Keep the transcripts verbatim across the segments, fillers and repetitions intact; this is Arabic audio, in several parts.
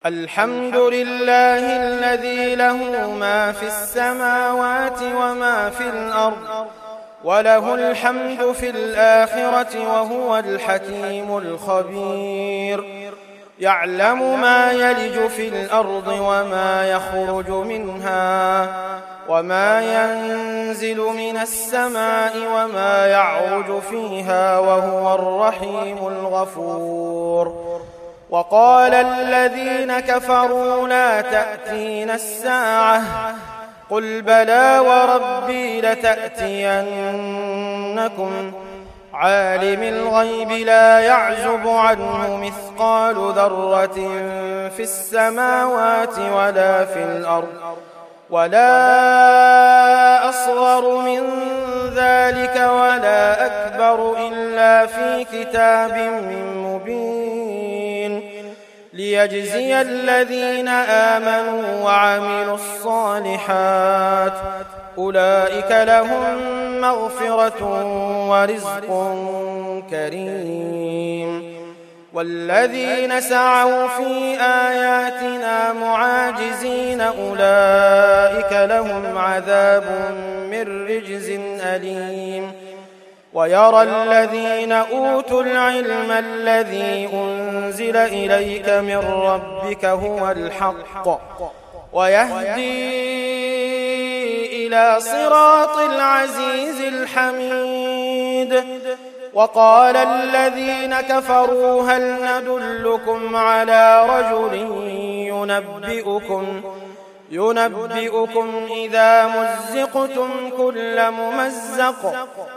الحمد لله الذي له ما في السماوات وما في الأرض وله الحمد في الآخرة وهو الحكيم الخبير. يعلم ما يلج في الأرض وما يخرج منها وما ينزل من السماء وما يعرج فيها وهو الرحيم الغفور. وقال الذين كفروا لا تأتينا الساعة قل بلى وربي لتأتينكم عالم الغيب لا يعزب عنه مثقال ذرة في السماوات ولا في الأرض ولا أصغر من ذلك ولا أكبر إلا في كتاب مبين ليجزي الذين آمنوا وعملوا الصالحات أولئك لهم مغفرة ورزق كريم. والذين سعوا في آياتنا معاجزين أولئك لهم عذاب من رجز أليم. ويرى الذين أوتوا العلم الذي أنزل إليك من ربك هو الحق ويهدي إلى صراط العزيز الحميد. وقال الذين كفروا هل ندلكم على رجل ينبئكم ينبئكم إذا مزقتم كل ممزق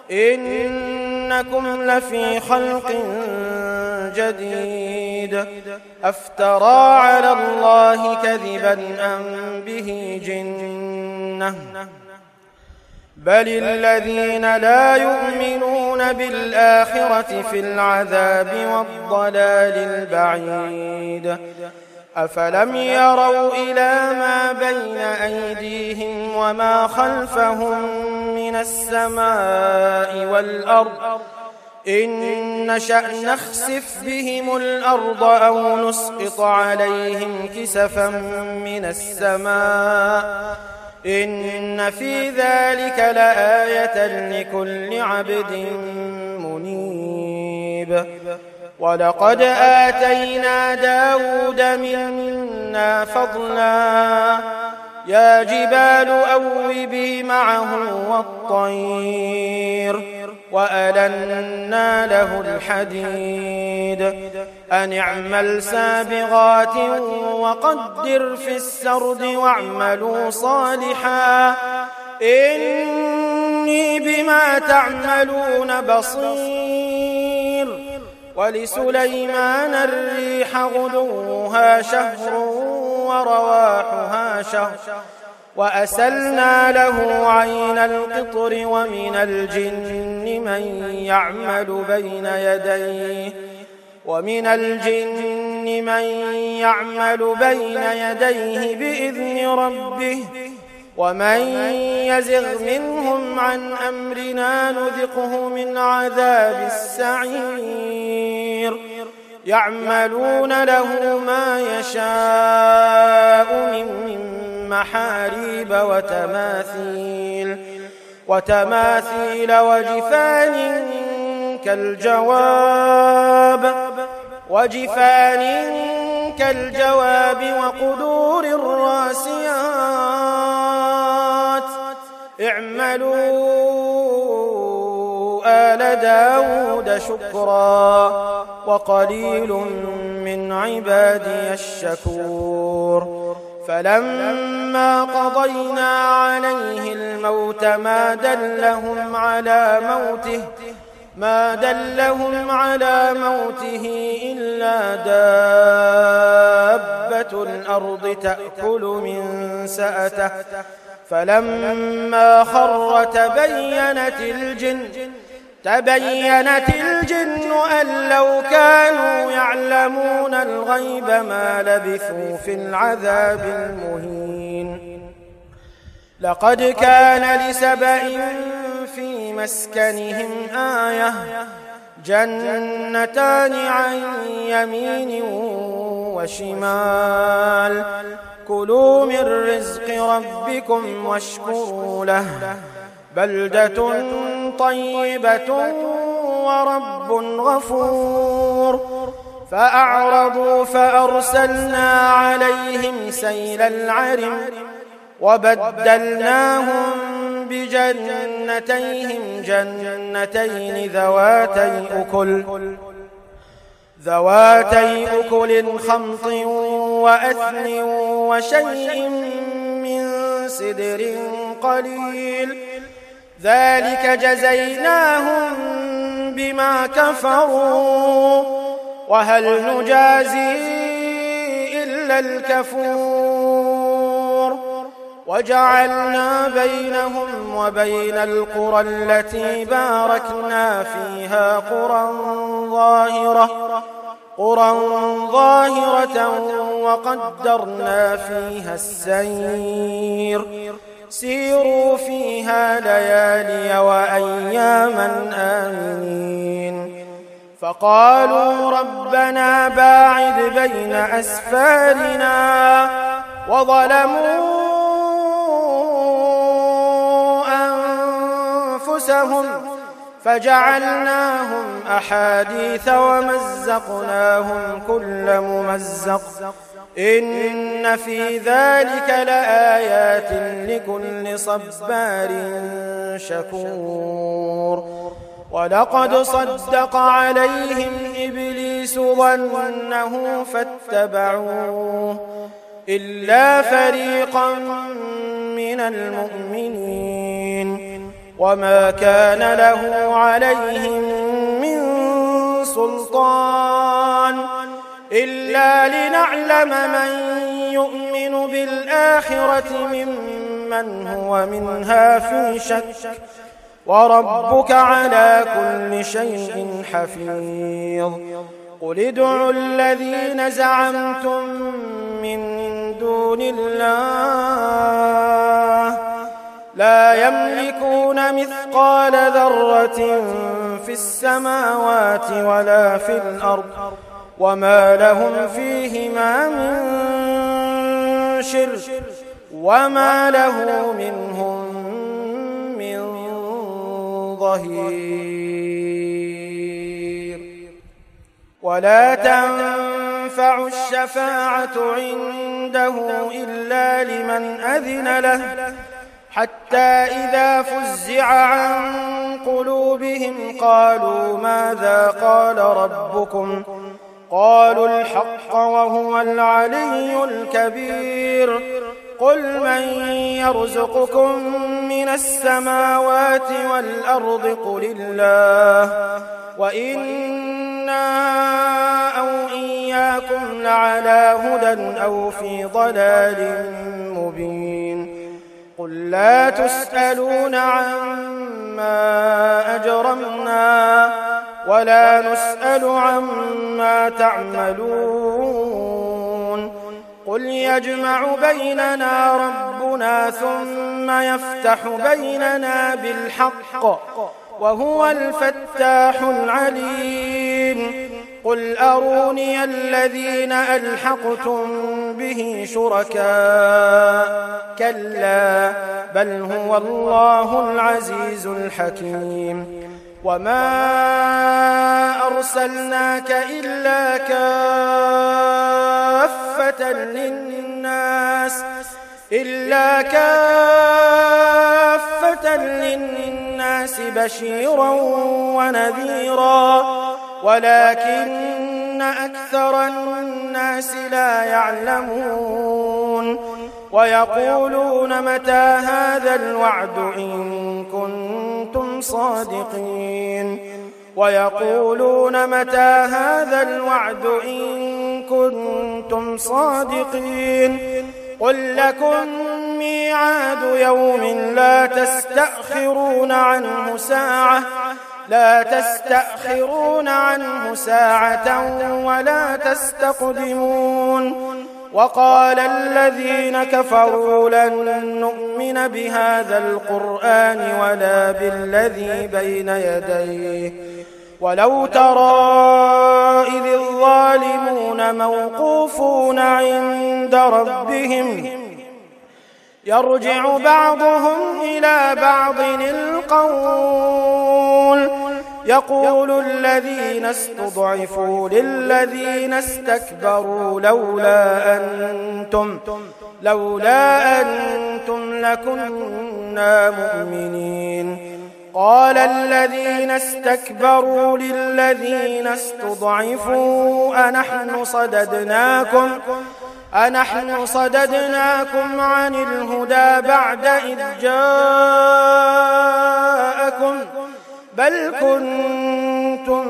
إنكم لفي خلق جديد أفترى على الله كذبا أم به جنة بل الذين لا يؤمنون بالآخرة في العذاب والضلال البعيد. أفلم يروا إلى ما بين أيديهم وما خلفهم من السماء والأرض إن نشأ نخسف بهم الأرض أو نسقط عليهم كسفا من السماء إن في ذلك لآية لكل عبد منيب. ولقد آتينا داود منا فضلا يا جبال أوبي معه والطير وألنا له الحديد أن اعمل سابغات وقدر في السرد واعملوا صالحا إني بما تعملون بصير. ولسليمان الريح غدوها شهر ورواحها شهر وأسلنا له عين القطر ومن الجن من يعمل بين يديه ومن الجن من يعمل بين يديه بإذن ربه ومن يزغ منهم عن أمرنا نذقه من عذاب السعير. يعملون له ما يشاء من محاريب وتماثيل وتماثيل وجفان كالجواب وجفان كالجواب وقدور الراسيات اعملوا آل داود شكرا وقليل من عبادي الشكور. فلما قضينا عليه الموت ما دلهم على موته ما دلهم على موته إلا دابة الأرض تأكل من سأته فلما خر تبينت الجن تبينت الجن أن لو كانوا يعلمون الغيب ما لبثوا في العذاب المهين. لقد كان لسبأ في مسكنهم آية جنتان عن يمين وشمال كلوا من رزق ربكم واشكروا له بلدة طيبة ورب غفور فأعرضوا فأرسلنا عليهم سيل العرم وبدلناهم بجنتيهم جنتين ذواتي أكل ذواتي أكل خمط وأثل وشيء من سدر قليل ذلك جزيناهم بما كفروا وهل نجازي إلا الكفور وجعلنا بينهم وبين القرى التي باركنا فيها قرى ظاهرة قرى ظاهرة وقدرنا فيها السير سيروا فيها ليالي وأياما آمنين فقالوا ربنا باعد بين أسفارنا وظلموا أنفسهم فجعلناهم أحاديث ومزقناهم كل ممزق إن في ذلك لآيات لكل صبار شكور ولقد صدق عليهم إبليس ظنه فاتبعوه إلا فريقا من المؤمنين وما كان له عليهم من سلطان إلا لنعلم من يؤمن بالآخرة ممن هو منها في شك وربك على كل شيء حفيظ قل ادعوا الذين زعمتم من دون الله لا يملكون مثقال ذرة في السماوات ولا في الأرض وما لهم فيهما من شرك وما له منهم من ظهير ولا تنفع الشفاعة عنده إلا لمن أذن له حتى إذا فزع عن قلوبهم قالوا ماذا قال ربكم قالوا الحق وهو العلي الكبير قل من يرزقكم من السماوات والأرض قل الله وإنا أو إياكم لعلى هدى أو في ضلال مبين قل لا تسألون عما أجرمنا ولا نسأل عما تعملون قل يجمع بيننا ربنا ثم يفتح بيننا بالحق وهو الفتاح العليم قل أروني الذين ألحقتم به شركاء كلا بل هو الله العزيز الحكيم وما أرسلناك إلا كافة للناس إلا كافة للناس بشيرا ونذيرا ولكن أكثر الناس لا يعلمون ويقولون متى هذا الوعد إن كنتم صادقين ويقولون متى هذا الوعد إن كنتم صادقين قل لكم ميعاد يوم لا تستأخرون عنه ساعة لا تستأخرون عنه ساعة ولا تستقدمون وقال الذين كفروا لن نؤمن بهذا القرآن ولا بالذي بين يديه ولو ترى إذ الظالمون موقوفون عند ربهم يرجع بعضهم إلى بعض القول يقول الذين استضعفوا للذين استكبروا لولا أنتم لولا أنتم لكنا مؤمنين قال الذين استكبروا للذين استضعفوا أنحن صددناكم أنحن صددناكم عن الهدى بعد إذ جاءكم بل كنتم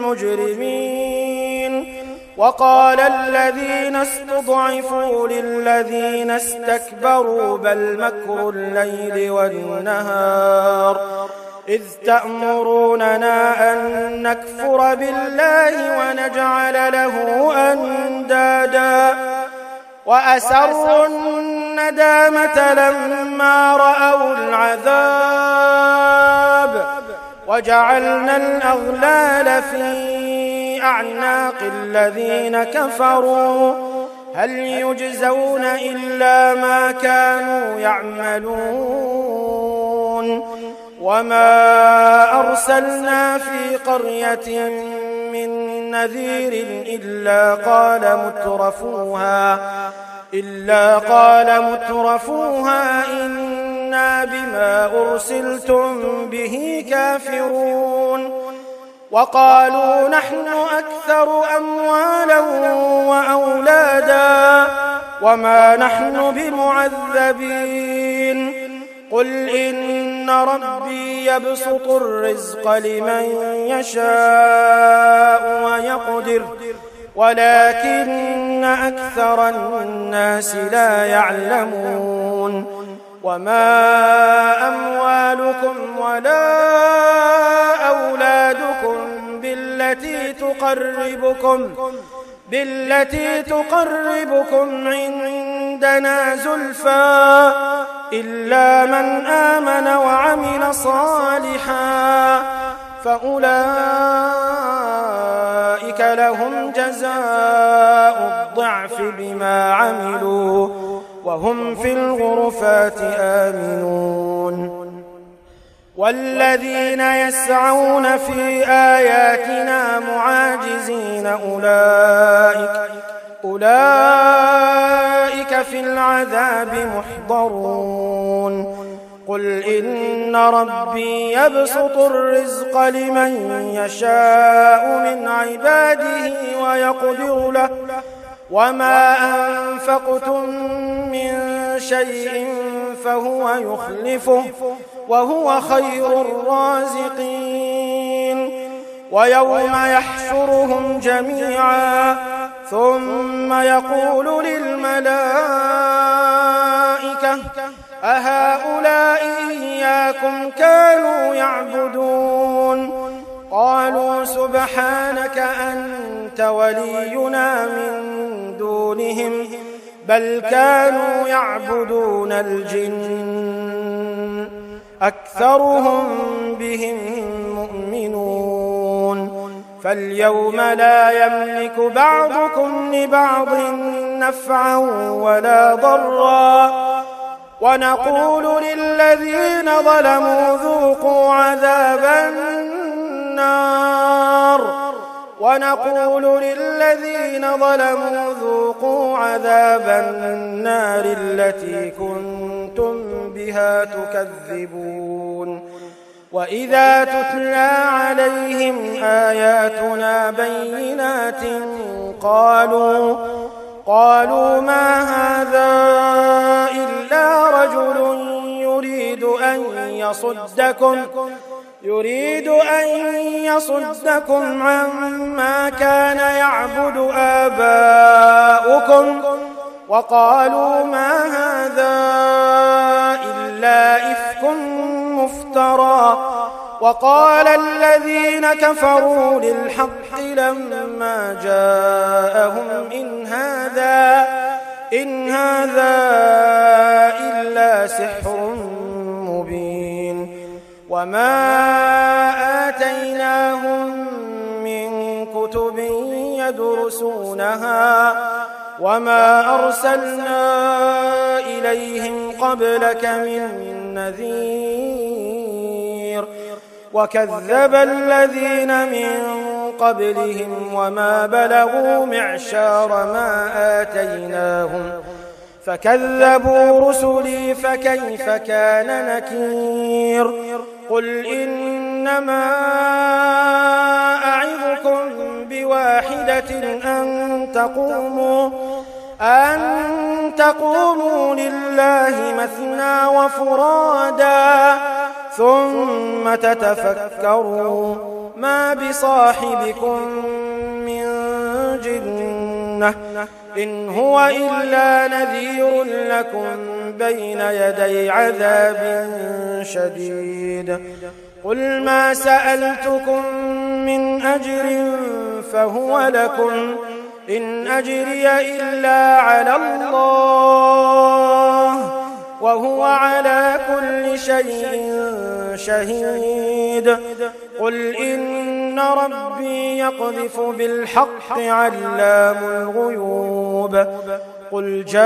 مجرمين وقال الذين استضعفوا للذين استكبروا بل مكر الليل والنهار إذ تأمروننا أن نكفر بالله ونجعل له أندادا وأسروا الندامة لما رأوا العذاب وجعلنا الأغلال في أعناق الذين كفروا هل يجزون إلا ما كانوا يعملون وما أرسلنا في قرية من نذير إلا قال مترفوها إلا قال مترفوها إنا بما أرسلتم به كافرون وقالوا نحن أكثر أموالا وأولادا وما نحن بمعذبين قل إن ربي يبسط الرزق لمن يشاء ويقدر ولكن أكثر الناس لا يعلمون وما أموالكم ولا أولادكم بالتي تقربكم بالتي تقربكم عندنا زلفى إلا من آمن وعمل صالحا فأولئك لهم جزاء الضعف بما عملوا وهم في الغرفات آمنون والذين يسعون في آياتنا معاجزين أولئك أولئك في العذاب محضرون قل إن ربي يبسط الرزق لمن يشاء من عباده ويقدر له وما أنفقتم من شيء فهو يخلفه وهو خير الرازقين ويوم يحشرهم جميعا ثم يقول للملائكة أهؤلاء إياكم كانوا يعبدون قالوا سبحانك أنت ولينا من دونهم بل كانوا يعبدون الجن أكثرهم بهم مؤمنون فاليوم لا يملك بعضكم لبعض نفعا ولا ضرا ونقول للذين ظلموا ذوقوا عذاب النار ونقول للذين ظلموا ذوقوا عذاب النار التي كنتم بها تكذبون وإذا تتلى عليهم آياتنا بينات قالوا قالوا ما هذا إلا رجل يريد أن يصدكم يريد أن يصدكم عما كان يعبد آباؤكم وقالوا ما هذا إلا إفك مفترى وقال الذين كفروا للحق لما جاءهم إن هذا إن هذا إلا سحر مبين وما آتيناهم يدرسونها وما أرسلنا إليهم قبلك من نذير وكذب الذين من قبلهم وما بلغوا معشار ما آتيناهم فكذبوا رسلي فكيف كان نكير قل إنما أعظكم بواحدة أن تقوموا أن تقوموا لله مثنى وفرادا ثم تتفكروا ما بصاحبكم من جنة إن هو إلا نذير لكم بين يدي عذاب شديد قل ما سألتكم من أجر فهو لكم إن أجري إلا على الله وهو على كل شيء شهيد قل إن ربي يقذف بالحق علام الغيوب قل جاء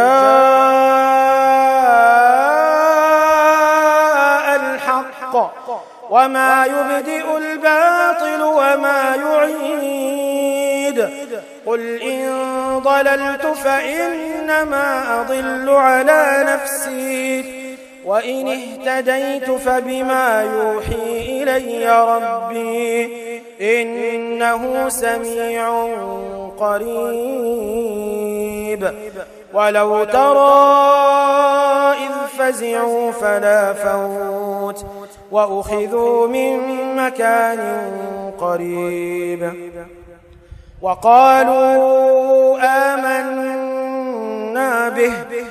الحق وما يبدئ الباطل وما يعيد قل إن ضللت فإنما أضل على نفسي وإن اهتديت فبما يوحي إلي ربي إنه سميع قريب ولو ترى إذ فزعوا فلا فوت وأخذوا من مكان قريب وقالوا آمنا به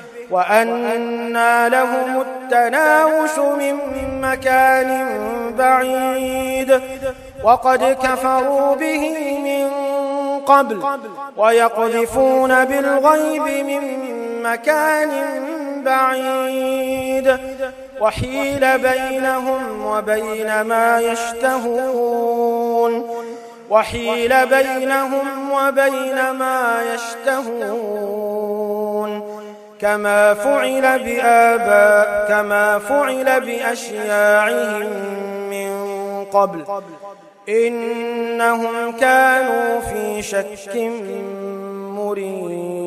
وأنى لهم التناوش من مكان بعيد وقد كفروا به من قبل ويقذفون بالغيب من مكان بعيد وحيل بينهم وبين ما يشتهون وحيل بينهم وبين ما يشتهون كما فعل بآباء كما فعل بأشياعهم من قبل إنهم كانوا في شك مريب.